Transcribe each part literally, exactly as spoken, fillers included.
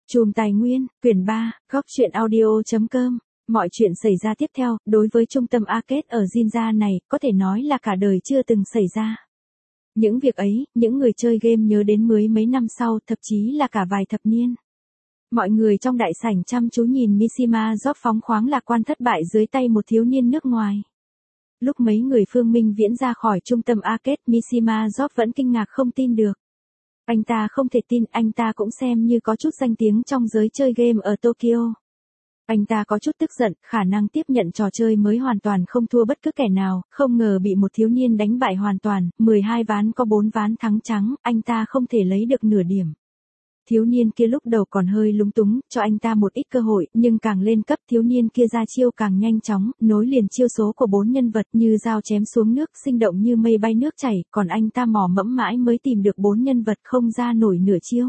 Chùm Tài nguyên, quyển ba, góc truyện audio.com. Mọi chuyện xảy ra tiếp theo, đối với trung tâm arcade ở Jinja này, có thể nói là cả đời chưa từng xảy ra. Những việc ấy, những người chơi game nhớ đến mới mấy năm sau, thậm chí là cả vài thập niên. Mọi người trong đại sảnh chăm chú nhìn Mishima Job phóng khoáng lạc quan thất bại dưới tay một thiếu niên nước ngoài. Lúc mấy người Phương Minh Viễn ra khỏi trung tâm arcade, Mishima Job vẫn kinh ngạc không tin được. Anh ta không thể tin, anh ta cũng xem như có chút danh tiếng trong giới chơi game ở Tokyo. Anh ta có chút tức giận, khả năng tiếp nhận trò chơi mới hoàn toàn không thua bất cứ kẻ nào, không ngờ bị một thiếu niên đánh bại hoàn toàn, mười hai ván có bốn ván thắng trắng, anh ta không thể lấy được nửa điểm. Thiếu niên kia lúc đầu còn hơi lúng túng, cho anh ta một ít cơ hội, nhưng càng lên cấp thiếu niên kia ra chiêu càng nhanh chóng, nối liền chiêu số của bốn nhân vật như dao chém xuống nước, sinh động như mây bay nước chảy, còn anh ta mò mẫm mãi mới tìm được bốn nhân vật không ra nổi nửa chiêu.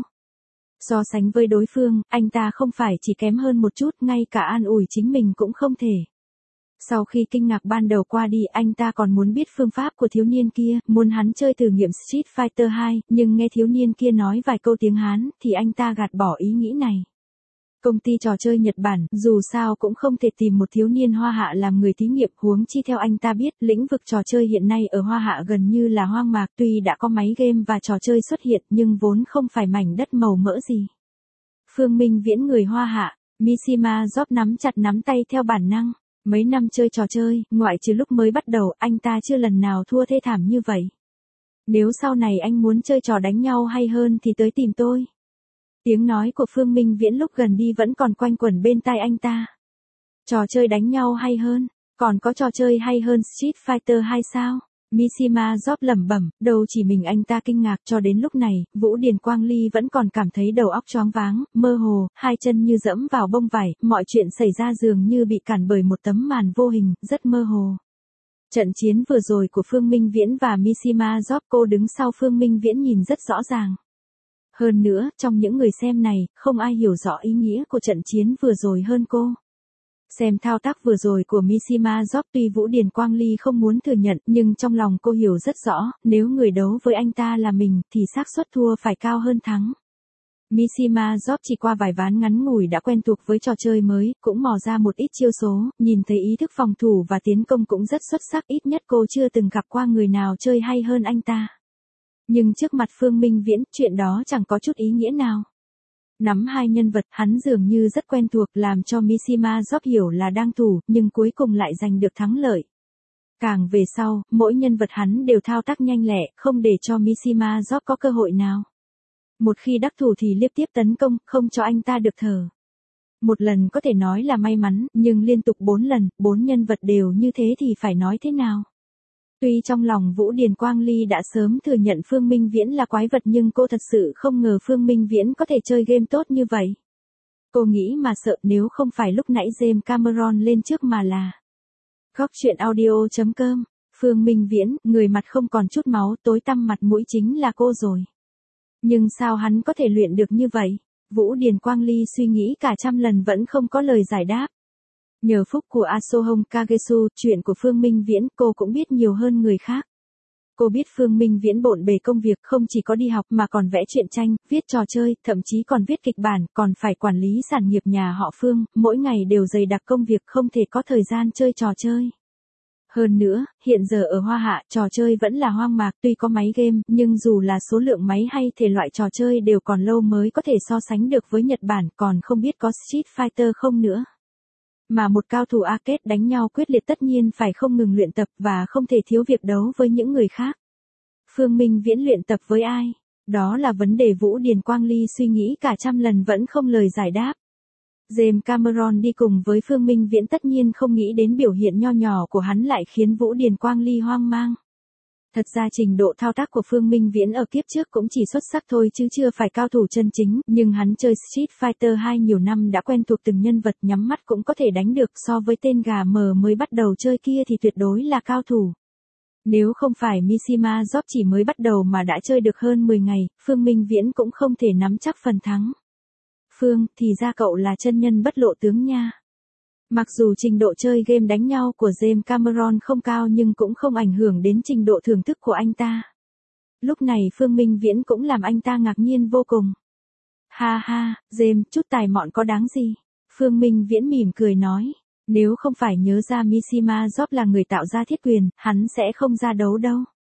So sánh với đối phương, anh ta không phải chỉ kém hơn một chút, ngay cả an ủi chính mình cũng không thể. Sau khi kinh ngạc ban đầu qua đi, anh ta còn muốn biết phương pháp của thiếu niên kia, muốn hắn chơi thử nghiệm Street Fighter hai, nhưng nghe thiếu niên kia nói vài câu tiếng Hán, thì anh ta gạt bỏ ý nghĩ này. Công ty trò chơi Nhật Bản, dù sao cũng không thể tìm một thiếu niên Hoa Hạ làm người thí nghiệm, huống chi theo anh ta biết, lĩnh vực trò chơi hiện nay ở Hoa Hạ gần như là hoang mạc, tuy đã có máy game và trò chơi xuất hiện, nhưng vốn không phải mảnh đất màu mỡ gì. Phương Minh Viễn người Hoa Hạ, Mishima Job nắm chặt nắm tay theo bản năng. Mấy năm chơi trò chơi, ngoại trừ lúc mới bắt đầu, anh ta chưa lần nào thua thê thảm như vậy. Nếu sau này anh muốn chơi trò đánh nhau hay hơn thì tới tìm tôi. Tiếng nói của Phương Minh Viễn lúc gần đi vẫn còn quanh quẩn bên tai anh ta. Trò chơi đánh nhau hay hơn, còn có trò chơi hay hơn Street Fighter hai sao? Mishima Job lẩm bẩm, đầu chỉ mình anh ta kinh ngạc. Cho đến lúc này, Vũ Điền Quang Ly vẫn còn cảm thấy đầu óc choáng váng, mơ hồ, hai chân như dẫm vào bông vải, mọi chuyện xảy ra dường như bị cản bởi một tấm màn vô hình, rất mơ hồ. Trận chiến vừa rồi của Phương Minh Viễn và Mishima Job, cô đứng sau Phương Minh Viễn nhìn rất rõ ràng. Hơn nữa, trong những người xem này, không ai hiểu rõ ý nghĩa của trận chiến vừa rồi hơn cô. Xem thao tác vừa rồi của Mishima Job, tuy Vũ Điền Quang Ly không muốn thừa nhận, nhưng trong lòng cô hiểu rất rõ, nếu người đấu với anh ta là mình, thì xác suất thua phải cao hơn thắng. Mishima Job chỉ qua vài ván ngắn ngủi đã quen thuộc với trò chơi mới, cũng mò ra một ít chiêu số, nhìn thấy ý thức phòng thủ và tiến công cũng rất xuất sắc, ít nhất cô chưa từng gặp qua người nào chơi hay hơn anh ta. Nhưng trước mặt Phương Minh Viễn, chuyện đó chẳng có chút ý nghĩa nào. Nắm hai nhân vật, hắn dường như rất quen thuộc, làm cho Mishima Job hiểu là đang thủ, nhưng cuối cùng lại giành được thắng lợi. Càng về sau, mỗi nhân vật hắn đều thao tác nhanh lẹ, không để cho Mishima Job có cơ hội nào. Một khi đắc thủ thì liên tiếp tấn công, không cho anh ta được thở. Một lần có thể nói là may mắn, nhưng liên tục bốn lần, bốn nhân vật đều như thế thì phải nói thế nào? Tuy trong lòng Vũ Điền Quang Ly đã sớm thừa nhận Phương Minh Viễn là quái vật, nhưng cô thật sự không ngờ Phương Minh Viễn có thể chơi game tốt như vậy. Cô nghĩ mà sợ, nếu không phải lúc nãy James Cameron lên trước mà là. Góc truyện audio.com. Phương Minh Viễn, người mặt không còn chút máu, tối tăm mặt mũi chính là cô rồi. Nhưng sao hắn có thể luyện được như vậy? Vũ Điền Quang Ly suy nghĩ cả trăm lần vẫn không có lời giải đáp. Nhờ phúc của Asohong Kagesu, chuyện của Phương Minh Viễn, cô cũng biết nhiều hơn người khác. Cô biết Phương Minh Viễn bộn bề công việc, không chỉ có đi học mà còn vẽ truyện tranh, viết trò chơi, thậm chí còn viết kịch bản, còn phải quản lý sản nghiệp nhà họ Phương, mỗi ngày đều dày đặc công việc, không thể có thời gian chơi trò chơi. Hơn nữa, hiện giờ ở Hoa Hạ, trò chơi vẫn là hoang mạc, tuy có máy game, nhưng dù là số lượng máy hay thể loại trò chơi đều còn lâu mới có thể so sánh được với Nhật Bản, còn không biết có Street Fighter không nữa. Mà một cao thủ arcade đánh nhau quyết liệt tất nhiên phải không ngừng luyện tập và không thể thiếu việc đấu với những người khác. Phương Minh Viễn luyện tập với ai? Đó là vấn đề Vũ Điền Quang Ly suy nghĩ cả trăm lần vẫn không lời giải đáp. James Cameron đi cùng với Phương Minh Viễn tất nhiên không nghĩ đến biểu hiện nho nhỏ của hắn lại khiến Vũ Điền Quang Ly hoang mang. Thật ra trình độ thao tác của Phương Minh Viễn ở kiếp trước cũng chỉ xuất sắc thôi chứ chưa phải cao thủ chân chính, nhưng hắn chơi Street Fighter hai nhiều năm đã quen thuộc từng nhân vật, nhắm mắt cũng có thể đánh được, so với tên gà mờ mới bắt đầu chơi kia thì tuyệt đối là cao thủ. Nếu không phải Mishima Job chỉ mới bắt đầu mà đã chơi được hơn mười ngày, Phương Minh Viễn cũng không thể nắm chắc phần thắng. Phương, thì ra cậu là chân nhân bất lộ tướng nha. Mặc dù trình độ chơi game đánh nhau của James Cameron không cao nhưng cũng không ảnh hưởng đến trình độ thưởng thức của anh ta. Lúc này Phương Minh Viễn cũng làm anh ta ngạc nhiên vô cùng. Ha ha, James, chút tài mọn có đáng gì? Phương Minh Viễn mỉm cười nói. Nếu không phải nhớ ra Mishima Job là người tạo ra thiết quyền, hắn sẽ không ra đấu đâu.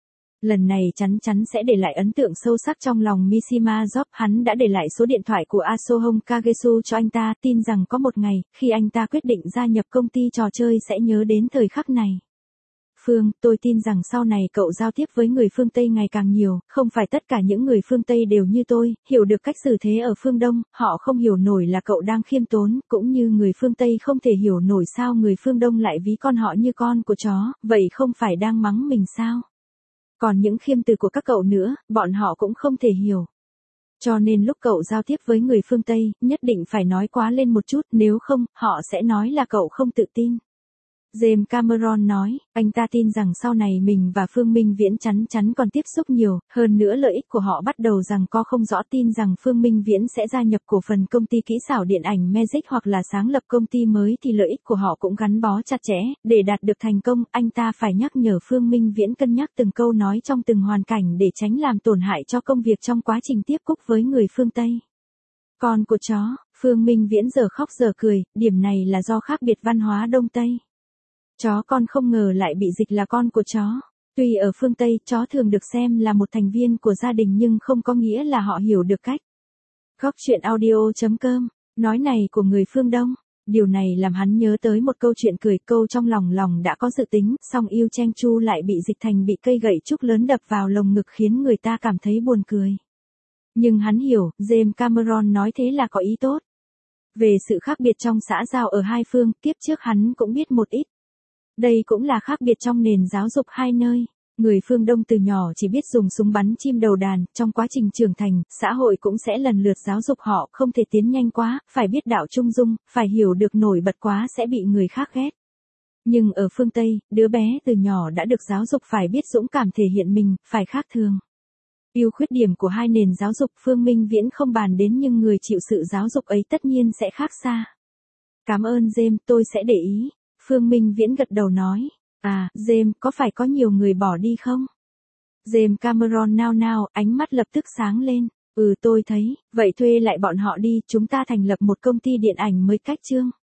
Lần này chắn chắn sẽ để lại ấn tượng sâu sắc trong lòng Mishima Job. Hắn đã để lại số điện thoại của Asohong Kagesu cho anh ta, tin rằng có một ngày, khi anh ta quyết định gia nhập công ty trò chơi sẽ nhớ đến thời khắc này. Phương, tôi tin rằng sau này cậu giao tiếp với người phương Tây ngày càng nhiều, không phải tất cả những người phương Tây đều như tôi, hiểu được cách xử thế ở phương Đông, họ không hiểu nổi là cậu đang khiêm tốn, cũng như người phương Tây không thể hiểu nổi sao người phương Đông lại ví con họ như con của chó, vậy không phải đang mắng mình sao? Còn những khiêm từ của các cậu nữa, bọn họ cũng không thể hiểu. Cho nên lúc cậu giao tiếp với người phương Tây, nhất định phải nói quá lên một chút, nếu không, họ sẽ nói là cậu không tự tin. James Cameron nói, anh ta tin rằng sau này mình và Phương Minh Viễn chắn chắn còn tiếp xúc nhiều, hơn nữa lợi ích của họ bắt đầu rằng có không rõ, tin rằng Phương Minh Viễn sẽ gia nhập cổ phần công ty kỹ xảo điện ảnh Magic hoặc là sáng lập công ty mới thì lợi ích của họ cũng gắn bó chặt chẽ, để đạt được thành công, anh ta phải nhắc nhở Phương Minh Viễn cân nhắc từng câu nói trong từng hoàn cảnh để tránh làm tổn hại cho công việc trong quá trình tiếp xúc với người phương Tây. Con của chó, Phương Minh Viễn giờ khóc giờ cười, điểm này là do khác biệt văn hóa Đông Tây. Chó con không ngờ lại bị dịch là con của chó. Tuy ở phương Tây, chó thường được xem là một thành viên của gia đình nhưng không có nghĩa là họ hiểu được cách. Góc chuyện audio chấm com, nói này của người phương Đông. Điều này làm hắn nhớ tới một câu chuyện cười, câu trong lòng lòng đã có dự tính, song yêu Chen Chu lại bị dịch thành bị cây gậy trúc lớn đập vào lồng ngực khiến người ta cảm thấy buồn cười. Nhưng hắn hiểu, James Cameron nói thế là có ý tốt. Về sự khác biệt trong xã giao ở hai phương, kiếp trước hắn cũng biết một ít. Đây cũng là khác biệt trong nền giáo dục hai nơi. Người phương Đông từ nhỏ chỉ biết dùng súng bắn chim đầu đàn, trong quá trình trưởng thành, xã hội cũng sẽ lần lượt giáo dục họ không thể tiến nhanh quá, phải biết đạo trung dung, phải hiểu được nổi bật quá sẽ bị người khác ghét. Nhưng ở phương Tây, đứa bé từ nhỏ đã được giáo dục phải biết dũng cảm thể hiện mình, phải khác thường. Ưu khuyết điểm của hai nền giáo dục Phương Minh Viễn không bàn đến nhưng người chịu sự giáo dục ấy tất nhiên sẽ khác xa. Cảm ơn James, tôi sẽ để ý. Phương Minh Viễn gật đầu nói, à, James, có phải có nhiều người bỏ đi không? James Cameron nao nao, ánh mắt lập tức sáng lên, ừ tôi thấy, vậy thuê lại bọn họ đi, chúng ta thành lập một công ty điện ảnh mới cách chương.